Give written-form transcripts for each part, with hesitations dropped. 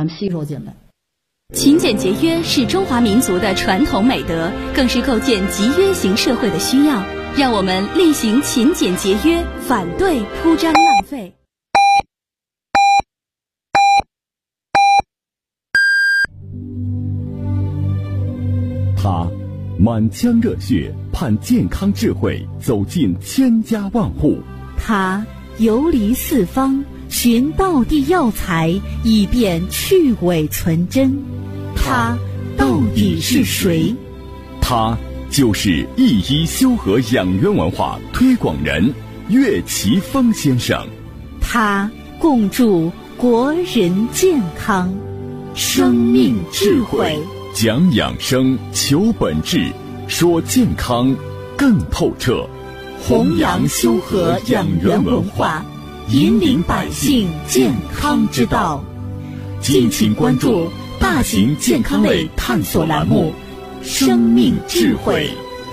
它们吸收进来。 勤俭节约是中华民族的传统美德，更是构建集约型社会的需要。让我们厉行勤俭节约，反对铺张浪费。 他满腔热血盼健康智慧走进千家万户， 他游离四方寻道地药材，以便去伪存真。他到底是谁？ 他就是一一修和养元文化推广人岳奇峰先生。 他共筑国人健康，生命智慧， 讲养生，求本质，说健康更透彻， 弘扬修和养元文化，引领百姓健康之道。敬请关注大型健康类探索栏目《生命智慧》。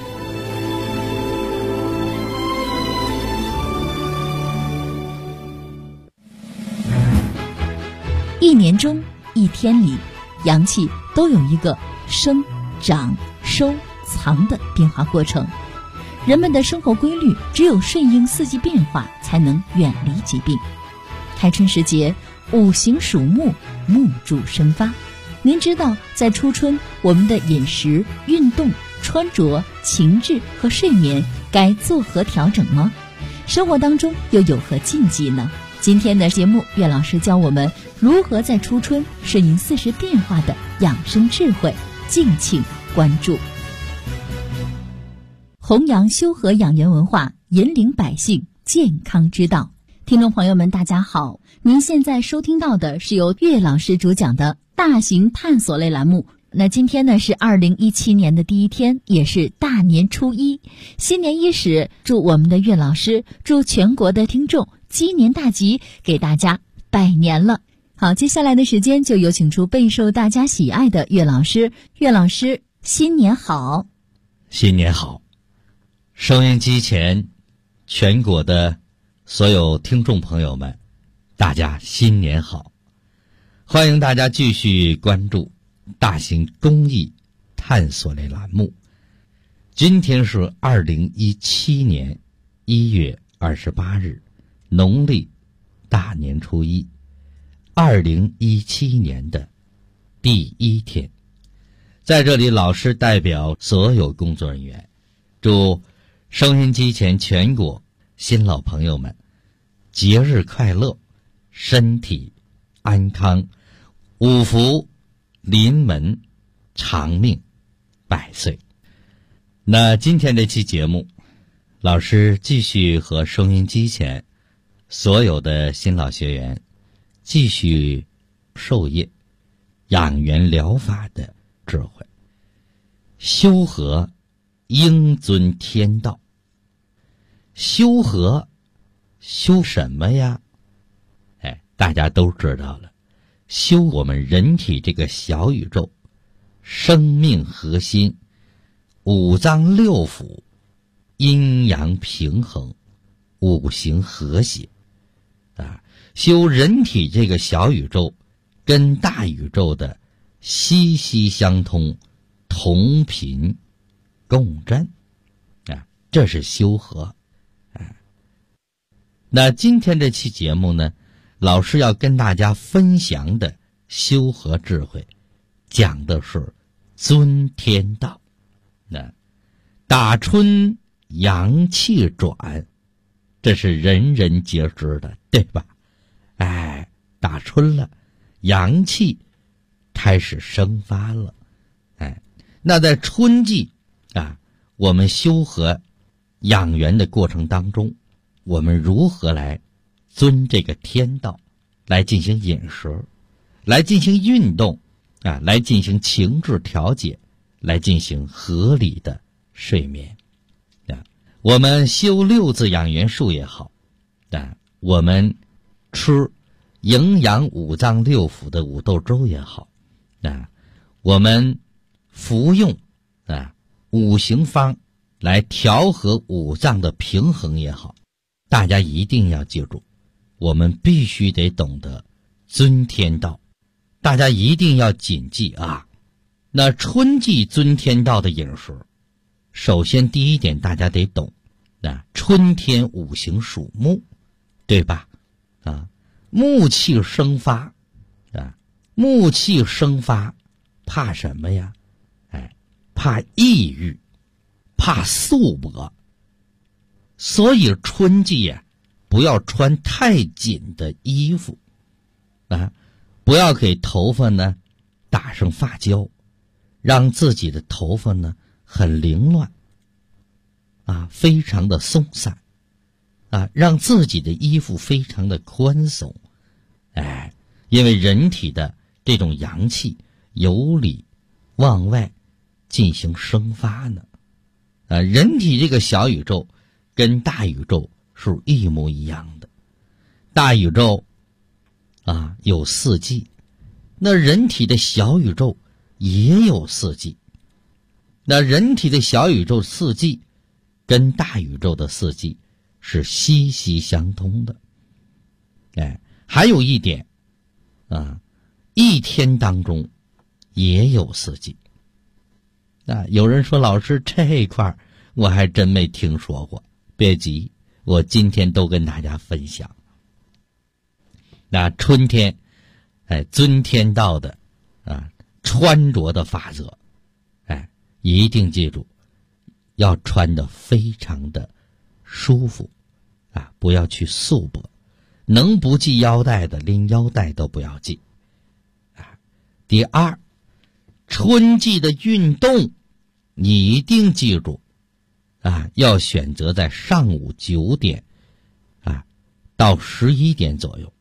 一年中一天里，阳气都有一个生、长、收、藏的变化过程。人们的生活规律只有顺应四季变化，才能远离疾病。开春时节，五行属木，木主生发。您知道在初春我们的饮食、运动、穿着、情志和睡眠该作何调整吗？生活当中又有何禁忌呢？今天的节目，岳老师教我们如何在初春顺应四时变化的养生智慧，敬请关注。弘扬修和养元文化，引领百姓健康之道。听众朋友们，大家好，您现在收听到的是由岳老师主讲的大型探索类栏目。那今天呢是2017年的第一天，也是大年初一，新年伊始，祝我们的岳老师，祝全国的听众鸡年大吉，给大家拜年了。好，接下来的时间就有请出备受大家喜爱的岳老师。岳老师，新年好！ 新年好！收音机前全国的所有听众朋友们，大家新年好！欢迎大家继续关注大型公益探索类栏目。今天是2017年1月28日，农历大年初一，2017年的第一天。在这里，老师代表所有工作人员，祝收音机前全国新老朋友们节日快乐，身体安康，五福临门，长命百岁。那今天这期节目，老师继续和收音机前所有的新老学员继续授业养元疗法的智慧。修和应遵天道。修和修什么呀？大家都知道了，修我们人体这个小宇宙，生命核心，五脏六腑，阴阳平衡，五行和谐修人体这个小宇宙跟大宇宙的息息相通，同频共振这是修和那今天这期节目呢，老师要跟大家分享的修和智慧，讲的是遵天道。打春阳气转，这是人人皆知的，对吧？打春了，阳气开始生发了。那在春季我们修和养元的过程当中，我们如何来遵这个天道来进行饮食，来进行运动来进行情志调节，来进行合理的睡眠我们修六字养元术也好我们吃营养五脏六腑的五豆粥也好我们服用五行方来调和五脏的平衡也好，大家一定要记住，我们必须得懂得遵天道， 大家一定要谨记啊。那春季尊天道的饮食，首先第一点大家得懂，春天五行属木，对吧？木气生发，木气生发，怕什么呀？怕抑郁，怕素薄。所以春季呀，不要穿太紧的衣服，不要给头发呢打上发胶，让自己的头发呢很凌乱，非常的松散，让自己的衣服非常的宽松，因为人体的这种阳气由里往外进行生发呢，人体这个小宇宙跟大宇宙是一模一样的，大宇宙有四季，那人体的小宇宙也有四季，那人体的小宇宙四季跟大宇宙的四季是息息相通的。还有一点一天当中也有四季。有人说老师这一块我还真没听说过，别急，我今天都跟大家分享。那春天尊天道的穿着的法则，一定记住，要穿得非常的舒服，不要去素薄，能不系腰带的连腰带都不要系。第二，春季的运动你一定记住要选择在上午9点到11点左右。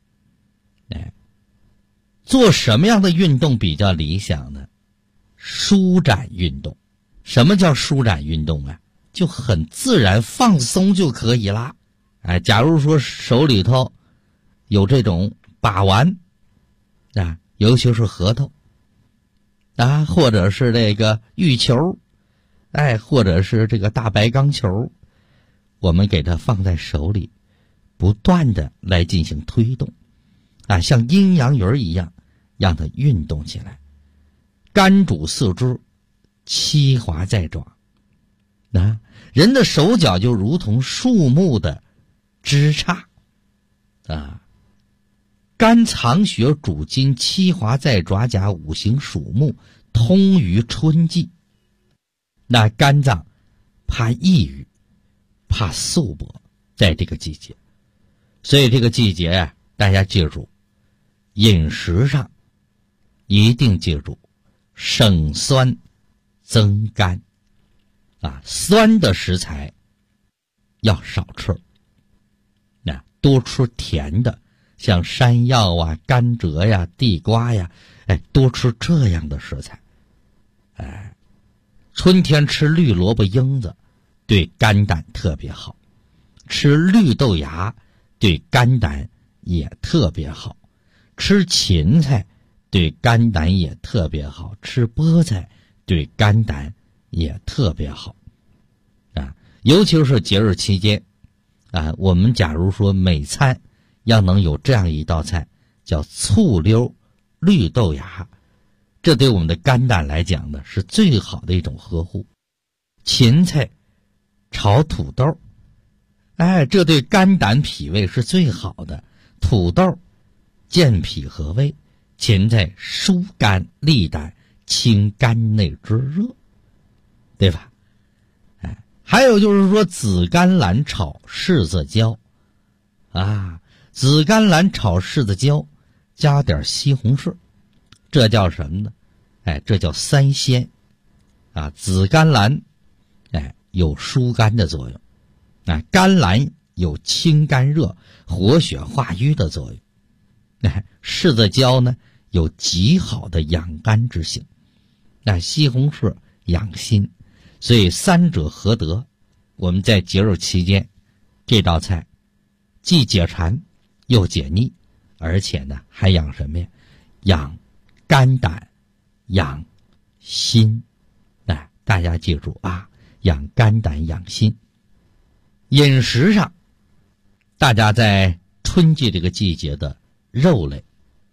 做什么样的运动比较理想呢？舒展运动。什么叫舒展运动啊？就很自然放松就可以啦。假如说手里头有这种把玩尤其是核桃或者是这个玉球或者是这个大白钢球，我们给它放在手里，不断的来进行推动像阴阳鱼一样让它运动起来，肝主四肢，七华在爪。人的手脚就如同树木的枝杈肝藏血主筋，七华在爪甲，五行属木，通于春季。那肝脏怕抑郁，怕素薄，在这个季节，所以这个季节大家记住，饮食上一定记住省酸增甘酸的食材要少吃，多吃甜的，像山药甘蔗地瓜多吃这样的食材。春天吃绿萝卜缨子对肝胆特别好，吃绿豆芽对肝胆也特别好，吃芹菜对肝胆也特别好，吃菠菜对肝胆也特别好尤其是节日期间我们假如说每餐要能有这样一道菜叫醋溜绿豆芽，这对我们的肝胆来讲呢是最好的一种呵护。芹菜炒土豆这对肝胆脾胃是最好的。土豆健脾和胃，芹菜疏肝利胆，清肝内之热，对吧？还有就是说紫甘蓝炒柿子椒紫甘蓝炒柿子椒加点西红柿，这叫什么呢？这叫三鲜紫甘蓝有疏肝的作用甘蓝有清肝热活血化瘀的作用柿子椒呢有极好的养肝之性西红柿养心，所以三者合得，我们在节日期间这道菜既解馋又解腻，而且呢还养什么呀？养肝胆养心大家记住养肝胆养心。饮食上大家在春季这个季节的肉类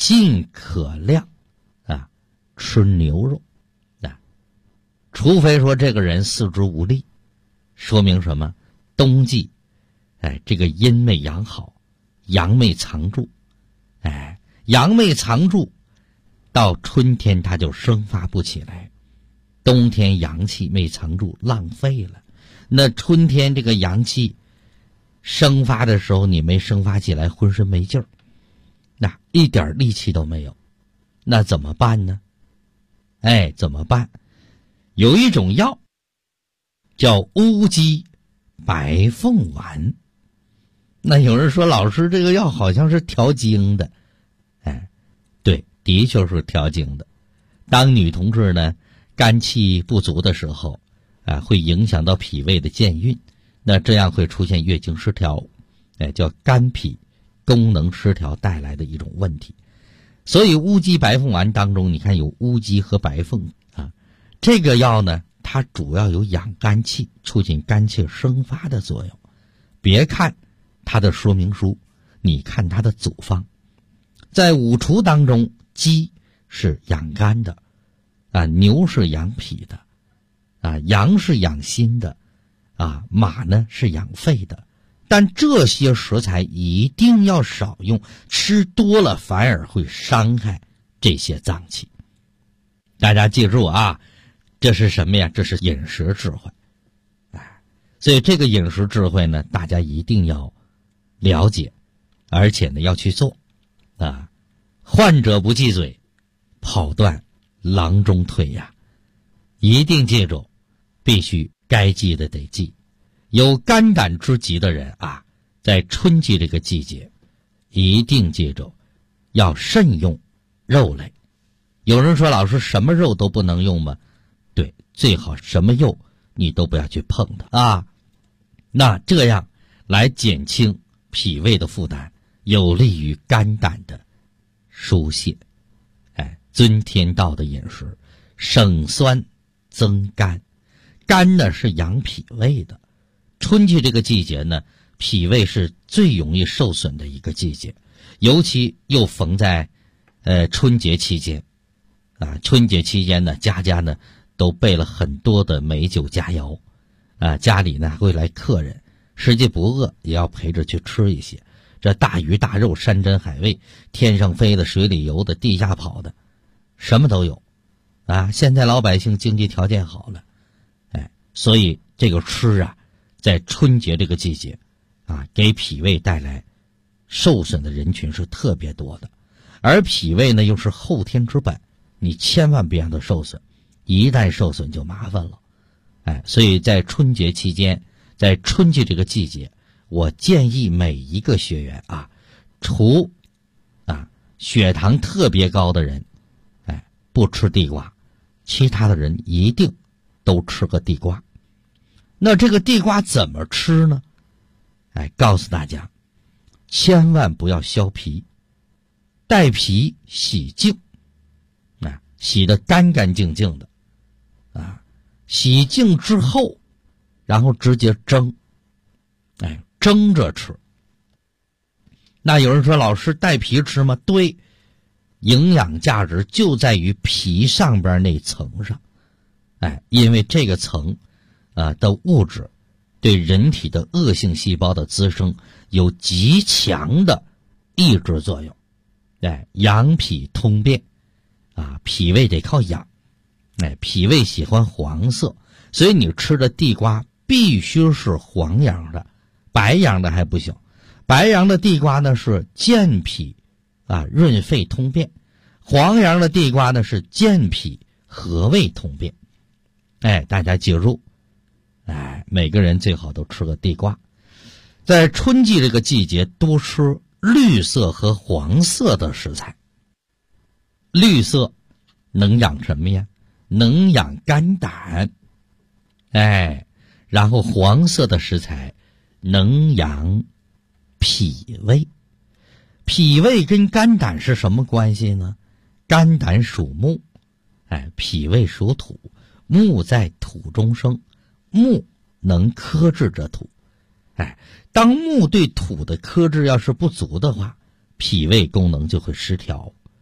尽可量吃牛肉除非说这个人四肢无力，说明什么？冬季这个阴未阳好，阳未藏住，阳未藏住，到春天它就生发不起来，冬天阳气没藏住，浪费了。那春天这个阳气生发的时候，你没生发起来，浑身没劲儿，那一点力气都没有，那怎么办呢？怎么办？有一种药叫乌鸡白凤丸。那有人说，老师，这个药好像是调经的。对，的确是调经的。当女同志呢肝气不足的时候会影响到脾胃的健运，那这样会出现月经失调，叫肝脾功能失调带来的一种问题。所以乌鸡白凤丸当中，你看有乌鸡和白凤这个药呢，它主要有养肝气、促进肝气生发的作用。别看它的说明书，你看它的组方。在五畜当中，鸡是养肝的牛是养脾的羊是养心的马呢是养肺的。但这些食材一定要少用，吃多了反而会伤害这些脏器。大家记住这是什么呀？这是饮食智慧。所以这个饮食智慧呢，大家一定要了解，而且呢要去做患者不忌嘴，跑断郎中腿呀。一定记住，必须该记的得记。有肝胆之疾的人在春季这个季节一定记住要慎用肉类。有人说，老师，什么肉都不能用吗？对，最好什么肉你都不要去碰它那这样来减轻脾胃的负担，有利于肝胆的疏泄。遵天道的饮食，省酸增甘。肝呢是养脾胃的。春季这个季节呢，脾胃是最容易受损的一个季节，尤其又逢在春节期间春节期间呢，家家呢都备了很多的美酒佳肴家里呢会来客人，实际不饿也要陪着去吃一些。这大鱼大肉、山珍海味，天上飞的、水里游的、地下跑的，什么都有现在老百姓经济条件好了所以这个吃在春节这个季节给脾胃带来受损的人群是特别多的。而脾胃呢又是后天之本，你千万别让它受损，一旦受损就麻烦了所以在春节期间，在春季这个季节，我建议每一个学员除血糖特别高的人不吃地瓜，其他的人一定都吃个地瓜。那这个地瓜怎么吃呢？告诉大家，千万不要削皮，带皮洗净洗得干干净净的洗净之后，然后直接蒸蒸着吃。那有人说，老师，带皮吃吗？对，营养价值就在于皮上边那层上因为这个层的物质对人体的恶性细胞的滋生有极强的抑制作用养脾通便脾胃得靠养脾胃喜欢黄色，所以你吃的地瓜必须是黄瓤的，白瓤的还不行。白瓤的地瓜呢是健脾润肺通便，黄瓤的地瓜呢是健脾和胃通便。大家记住每个人最好都吃个地瓜。在春季这个季节，多吃绿色和黄色的食材。绿色能养什么呀？能养肝胆然后黄色的食材能养脾胃。脾胃跟肝胆是什么关系呢？肝胆属木脾胃属土，木在土中生，木能克制着土当木对土的克制要是不足的话，脾胃功能就会失调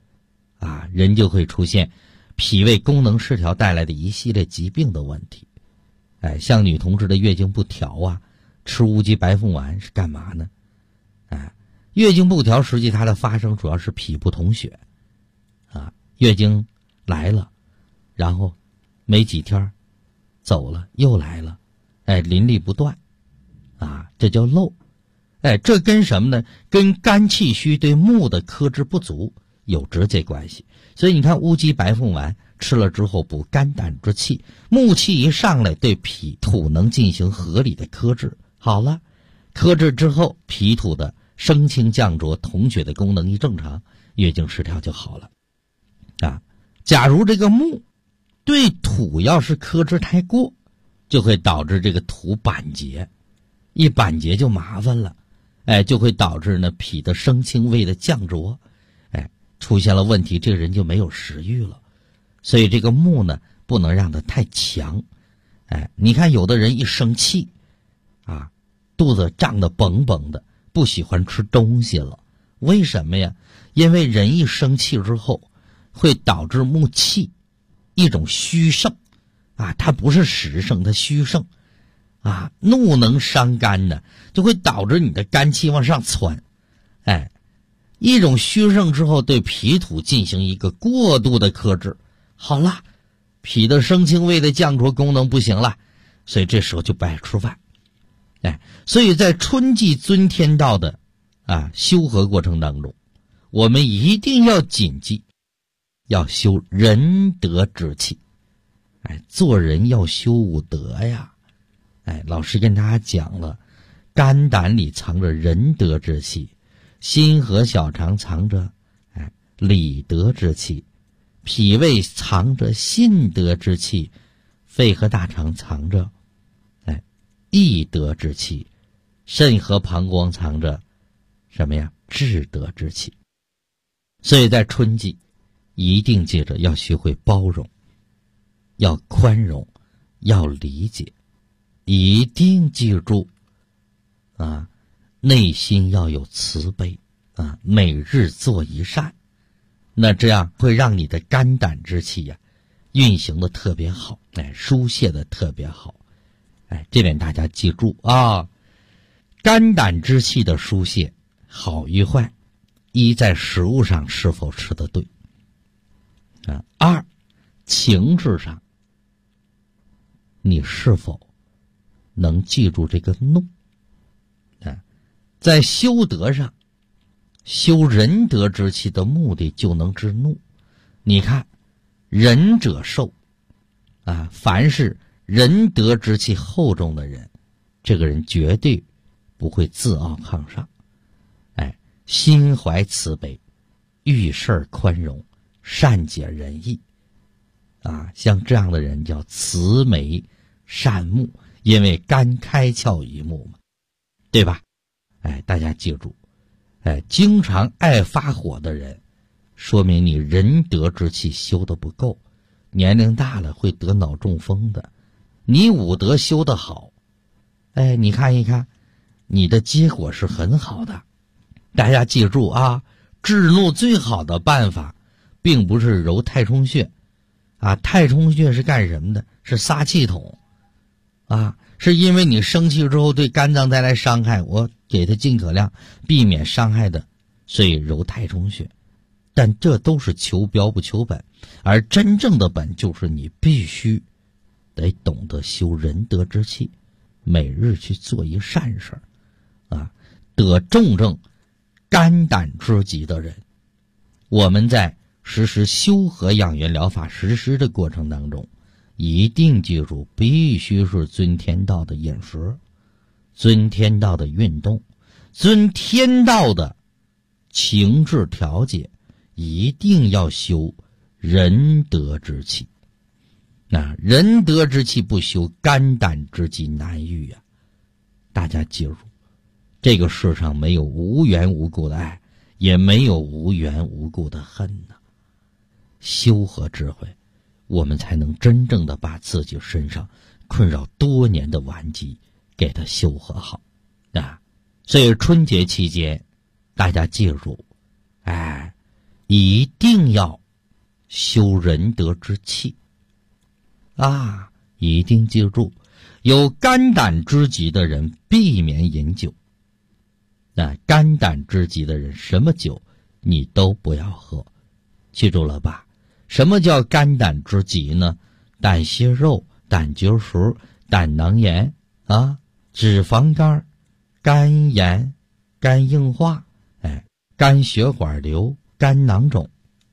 人就会出现脾胃功能失调带来的一系列疾病的问题。像女同志的月经不调吃乌鸡白凤丸是干嘛呢？月经不调实际它的发生主要是脾不统血月经来了，然后没几天走了又来了，淋漓不断这叫漏。这跟什么呢？跟肝气虚对木的克制不足有直接关系。所以你看乌鸡白凤丸吃了之后补肝胆之气，木气一上来对脾土能进行合理的克制，好了，克制之后脾土的升清降浊统血的功能一正常，月经失调就好了假如这个木对土要是克制太过，就会导致这个土板结，一板结就麻烦了，就会导致呢脾的升清胃的降浊，出现了问题，这个人就没有食欲了。所以这个木呢不能让它太强。你看有的人一生气肚子胀得绷绷的，不喜欢吃东西了。为什么呀？因为人一生气之后会导致木气一种虚盛它不是实盛，它虚盛怒能伤肝呢，就会导致你的肝气往上窜。一种虚盛之后对脾土进行一个过度的克制，好了，脾的升清胃的降浊功能不行了，所以这时候就不爱吃饭。所以在春季尊天道的修和过程当中，我们一定要谨记要修仁德之气。做人要修五德呀。老师跟大家讲了，肝胆里藏着仁德之气，心和小肠藏着礼德之气，脾胃藏着信德之气，肺和大肠藏着义德之气，肾和膀胱藏着什么呀？智德之气。所以在春季一定记着要学会包容，要宽容，要理解，一定记住内心要有慈悲每日做一善，那这样会让你的肝胆之气运行的特别好，疏泄的特别好。这点大家记住肝胆之气的疏泄好与坏，一在食物上是否吃得对二情志上你是否能记住这个怒在修德上，修仁德之气的目的就能治怒。你看仁者寿凡是仁德之气厚重的人，这个人绝对不会自傲抗上，心怀慈悲，遇事宽容，善解人意像这样的人叫慈眉善目，因为肝开窍于目嘛，对吧？大家记住经常爱发火的人，说明你仁德之气修得不够，年龄大了会得脑中风的。你五德修得好你看一看你的结果是很好的。大家记住治怒最好的办法并不是揉太冲穴太冲穴是干什么的？是撒气筒是因为你生气之后对肝脏带来伤害，我给它尽可量避免伤害的，所以揉太冲穴。但这都是求标不求本，而真正的本就是你必须得懂得修仁德之气，每日去做一善事得重症肝胆之疾的人，我们在实施修和养元疗法实施的过程当中，一定记住必须是遵天道的饮食，遵天道的运动，遵天道的情志调节，一定要修仁德之气。那仁德之气不修，肝胆之疾难愈大家记住，这个世上没有无缘无故的爱，也没有无缘无故的恨修和智慧，我们才能真正的把自己身上困扰多年的顽疾给它修和好所以春节期间大家记住一定要修仁德之气啊！一定记住，有肝胆之疾的人避免饮酒。肝胆之疾的人，什么酒你都不要喝，记住了吧？什么叫肝胆之疾呢？胆息肉、胆结石、胆囊炎啊，脂肪肝、肝炎、肝硬化，肝血管瘤、肝囊肿，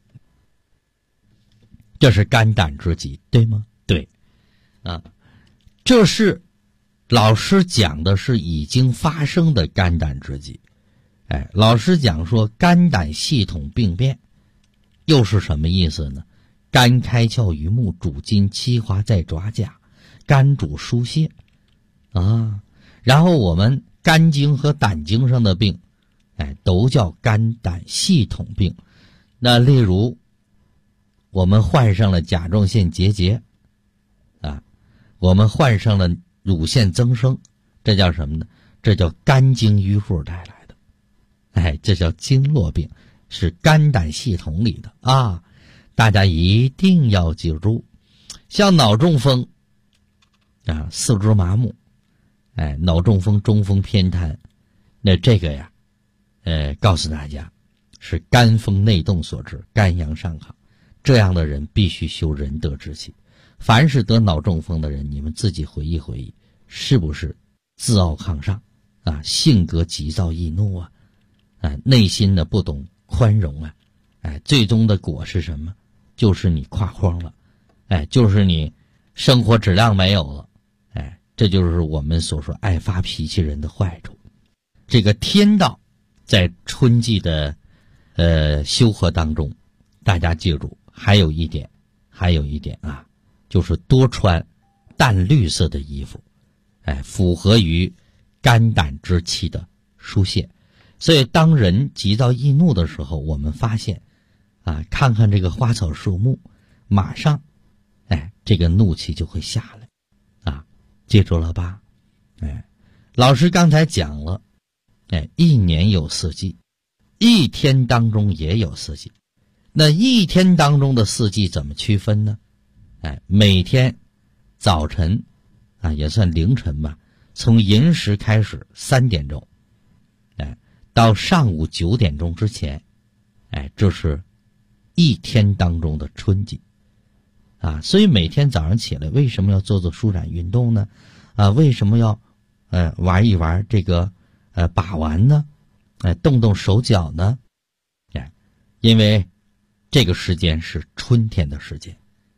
这是肝胆之疾，对吗？对，这是老师讲的是已经发生的肝胆之疾。老师讲说肝胆系统病变，又是什么意思呢？肝开窍于目，主筋，气化在爪甲，肝主疏泄啊。然后我们肝经和胆经上的病，都叫肝胆系统病。那例如我们患上了甲状腺结节啊，我们患上了乳腺增生，这叫什么呢？这叫肝经淤数带来的，这叫经络病，是肝胆系统里的啊。大家一定要记住，像脑中风啊，四肢麻木，脑中风、中风、偏瘫，那这个呀，告诉大家是肝风内动所致，肝阳上亢，这样的人必须修仁德之气。凡是得脑中风的人，你们自己回忆回忆，是不是自傲亢上啊，性格急躁易怒啊，内心呢不懂宽容啊，最终的果是什么？就是你垮筐了，就是你生活质量没有了，这就是我们所说爱发脾气人的坏处。这个天道在春季的修和当中，大家记住，还有一点啊，就是多穿淡绿色的衣服，符合于肝胆之气的疏泄。所以当人急躁易怒的时候，我们发现啊，看看这个花草树木，马上这个怒气就会下来啊，记住了吧？老师刚才讲了，一年有四季，一天当中也有四季。那一天当中的四季怎么区分呢？每天早晨啊，也算凌晨吧，从寅时开始3点钟，到上午9点钟之前，这是一天当中的春季啊。所以每天早上起来，为什么要做舒展运动呢？为什么要玩一玩这个把玩呢？动动手脚呢？因为这个时间是春天的时间。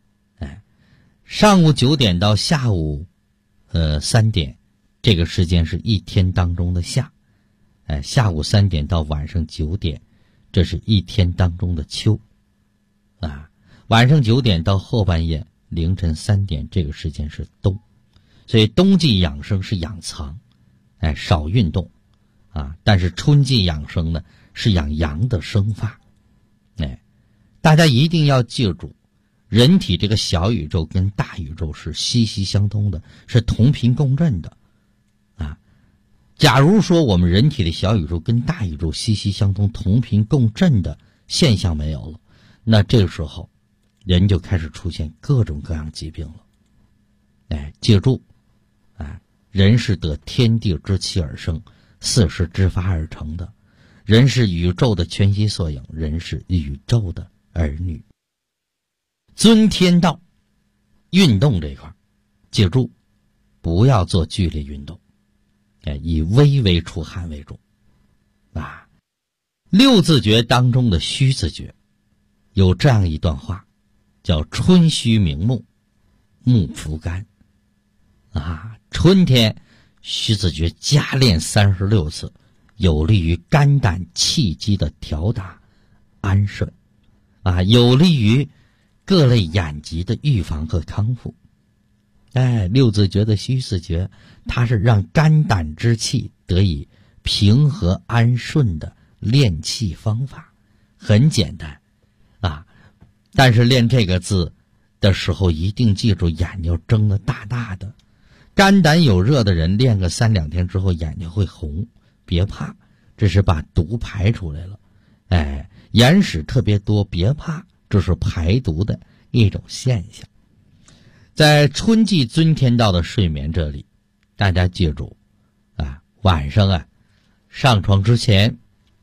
上午9点到下午3点，这个时间是一天当中的夏。下午3点到晚上9点，这是一天当中的秋。晚上9点到后半夜凌晨3点，这个时间是冬。所以冬季养生是养藏，少运动啊。但是春季养生呢，是养阳的生发。大家一定要记住，人体这个小宇宙跟大宇宙是息息相通的，是同频共振的啊。假如说我们人体的小宇宙跟大宇宙息息相通、同频共振的现象没有了，那这个时候人就开始出现各种各样疾病了。记住人是得天地之气而生，4时之发而成的，人是宇宙的全息缩影，人是宇宙的儿女。遵天道，运动这块记住，不要做剧烈运动，以微微出汗为主啊。6字诀当中的虚字诀有这样一段话，叫春虚明目，目浮肝啊。春天虚字诀加练36次，有利于肝胆气机的调达安顺啊，有利于各类眼疾的预防和康复。6字诀的虚字诀，它是让肝胆之气得以平和安顺的练气方法，很简单啊。但是练这个字的时候，一定记住眼睛睁得大大的。肝胆有热的人练个3、2天之后眼睛会红，别怕，这是把毒排出来了。眼屎特别多，别怕， 这是排毒的一种现象。在春季尊天道的睡眠这里，大家记住晚上上床之前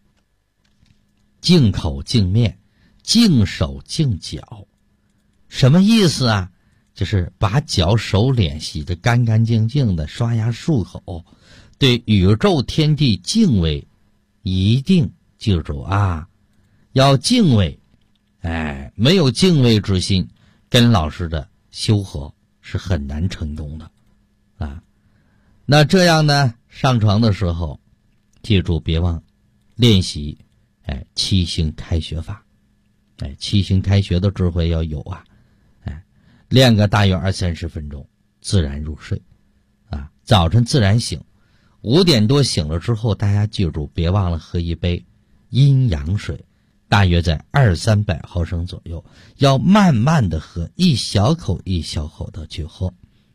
净口净面净手净脚。什么意思啊？就是把脚手脸洗得干干净净的，刷牙漱口，对宇宙天地敬畏，一定记住要敬畏。没有敬畏之心，跟老师的修和是很难成功的那这样呢，上床的时候记住别忘练习七星开穴法。七星开穴的智慧要有练个大约20-30分钟，自然入睡早晨自然醒，5点多醒了之后，大家记住别忘了喝一杯阴阳水，大约在200-300毫升左右，要慢慢的喝，一小口一小口的去喝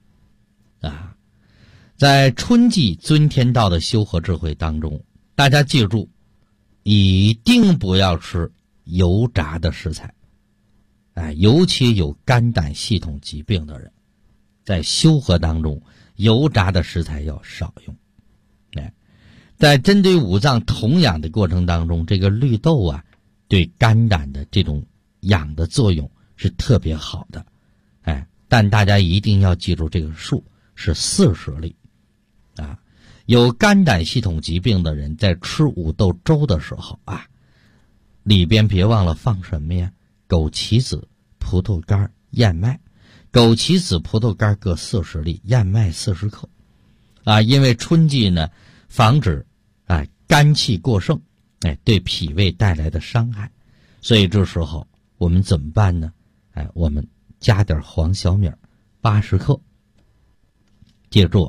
在春季尊天道的修和智慧当中，大家记住一定不要吃油炸的食材尤其有肝胆系统疾病的人，在修和当中油炸的食材要少用在针对五脏同养的过程当中，这个绿豆对肝胆的这种养的作用是特别好的但大家一定要记住这个数是40粒有肝胆系统疾病的人在吃五豆粥的时候里边别忘了放什么呀？枸杞子、葡萄干、燕麦。枸杞子、葡萄干各40粒，燕麦40克因为春季呢，防止肝气过盛对脾胃带来的伤害，所以这时候我们怎么办呢？我们加点黄小米80克，记住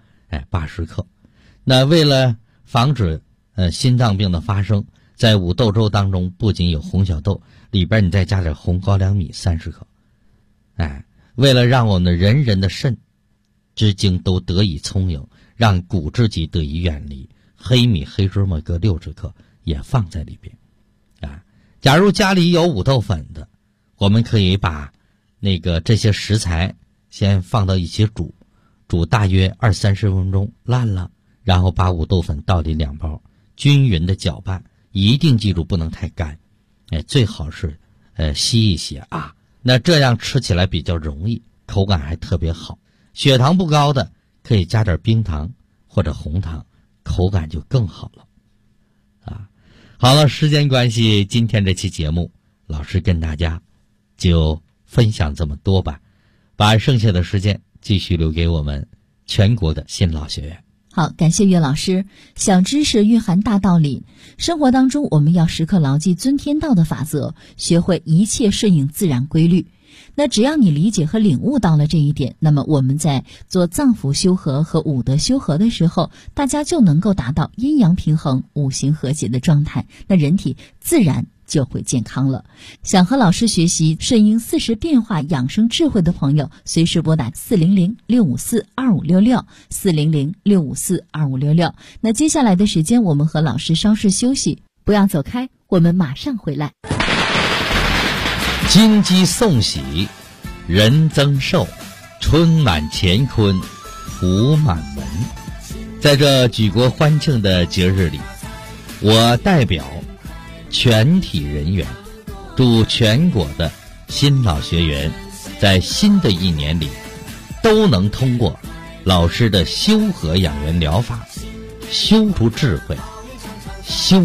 80克。那为了防止心脏病的发生，在五豆粥当中不仅有红小豆，里边你再加点红高粱米30克为了让我们人人的肾之精都得以充盈，让骨质肌得以远离，黑米黑芝麻各60克也放在里边假如家里有五豆粉的，我们可以把这些食材先放到一起煮大约20-30分钟，烂了，然后把五豆粉倒进2包，均匀的搅拌，一定记住不能太干最好是稀一些那这样吃起来比较容易，口感还特别好。血糖不高的可以加点冰糖或者红糖，口感就更好了好了，时间关系，今天这期节目老师跟大家就分享这么多吧，把剩下的时间继续留给我们全国的新老学员。 好，感谢岳老师。小知识蕴含大道理，生活当中我们要时刻牢记尊天道的法则，学会一切顺应自然规律。那只要你理解和领悟到了这一点，那么我们在做脏腑修和和五德修和的时候，大家就能够达到阴阳平衡、五行和谐的状态，那人体自然就会健康了。想和老师学习顺应40变化养生智慧的朋友，随时拨打400-654-2566 400-654-2566。那接下来的时间我们和老师稍事休息，不要走开，我们马上回来。 金鸡送喜，人增寿，春满乾坤，福满门。在这举国欢庆的节日里，我代表全体人员，祝全国的新老学员在新的一年里都能通过老师的修和养元疗法，修出智慧，修